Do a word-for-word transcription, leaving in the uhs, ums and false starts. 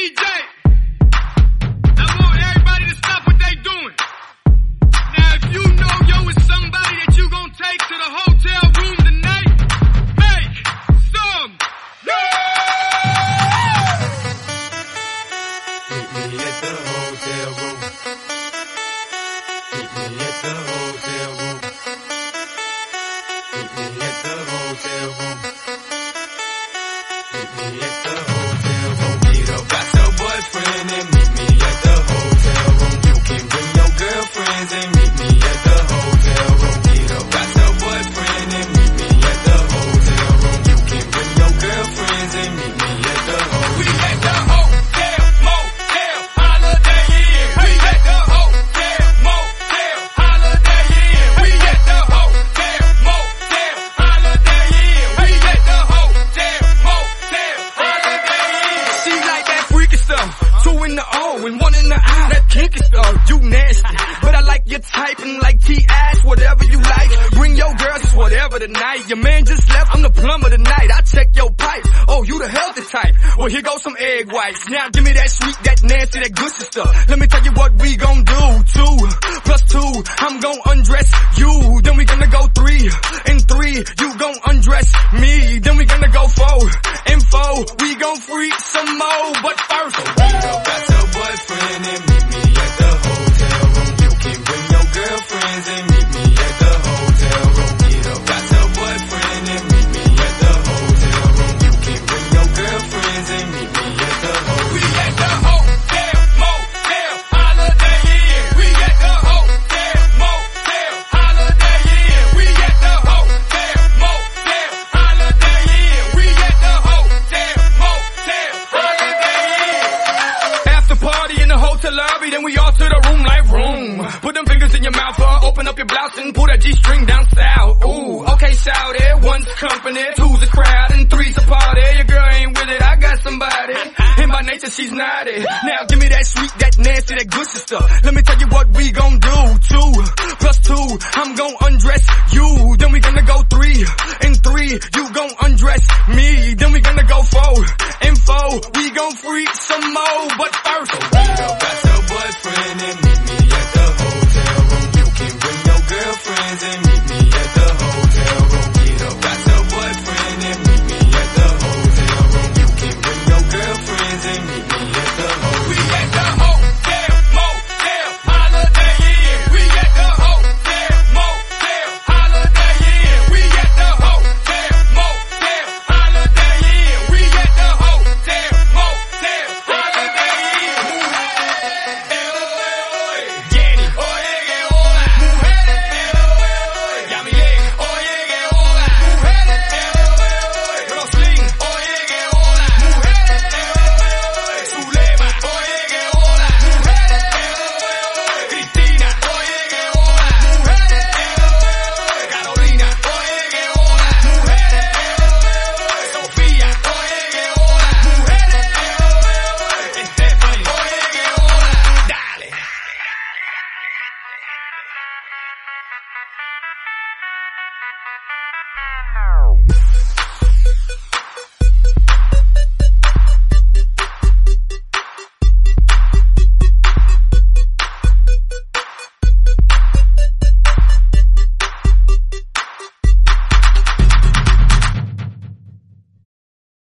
D J. I want everybody to stop what they doing. Now, if you know yo is somebody that you gon' take to the hotel room tonight, make some noise! Meet me at the hotel room. Meet me at the hotel room. Meet me at the hotel room. Meet me at the hotel room. Meet up, got your boyfriend and meet me at the hotel room. You can bring your girlfriends and meet me at the hotel room. Meet up, got your boyfriend and meet me at the hotel room. You can bring your girlfriends and meet me at the hotel room. We at the hotel, motel, Holiday Inn. We at the hotel, motel, Holiday Inn. We at the hotel, motel, Holiday Inn. We at the hotel, motel, Holiday Inn. She like that freaky stuff, two in the O and one in the I. That kinky stuff, you nasty, but I like your type and like T-ass, whatever you like. Bring your girls, it's whatever tonight. Your man just left, I'm the plumber tonight. I check your pipes, oh you the healthy type. Well here goes some egg whites. Now give me that sweet, that nasty, that good stuff. Let me tell you what we gon' do. Two plus two, I'm gon' undress you. Then we gonna go three and three, you gon' undress me. Then we gonna go four and four, we gon' freak some more. But first, Meet up, got your boyfriend and meet me at the hotel room. You can bring your girlfriends and meet me at the hotel room. Meet up, got your boyfriend and meet me at the hotel room. You can bring your girlfriends and meet me at the hotel room. we at the hotel, motel, Holiday Inn. We at the hotel, motel, Holiday Inn. We at the hotel, motel, Holiday Inn. We at the hotel, motel, Holiday Inn. After party in the hotel lobby, then we all to the room like room. Put them fingers in your mouth, uh, open up your blouse and pull that G-string down south. Ooh, okay, shout it. One's company, two's a crowd, and three's a party. Your girl ain't with it, I got somebody. And by nature, she's naughty. Now give me that sweet, that nasty, that good stuff. Let me tell you what we gon' do. Two plus two, I'm gon' undress you. Then we gonna go three and three, you gon' undress me. Then we gonna go four and four, we gon' freak some more. But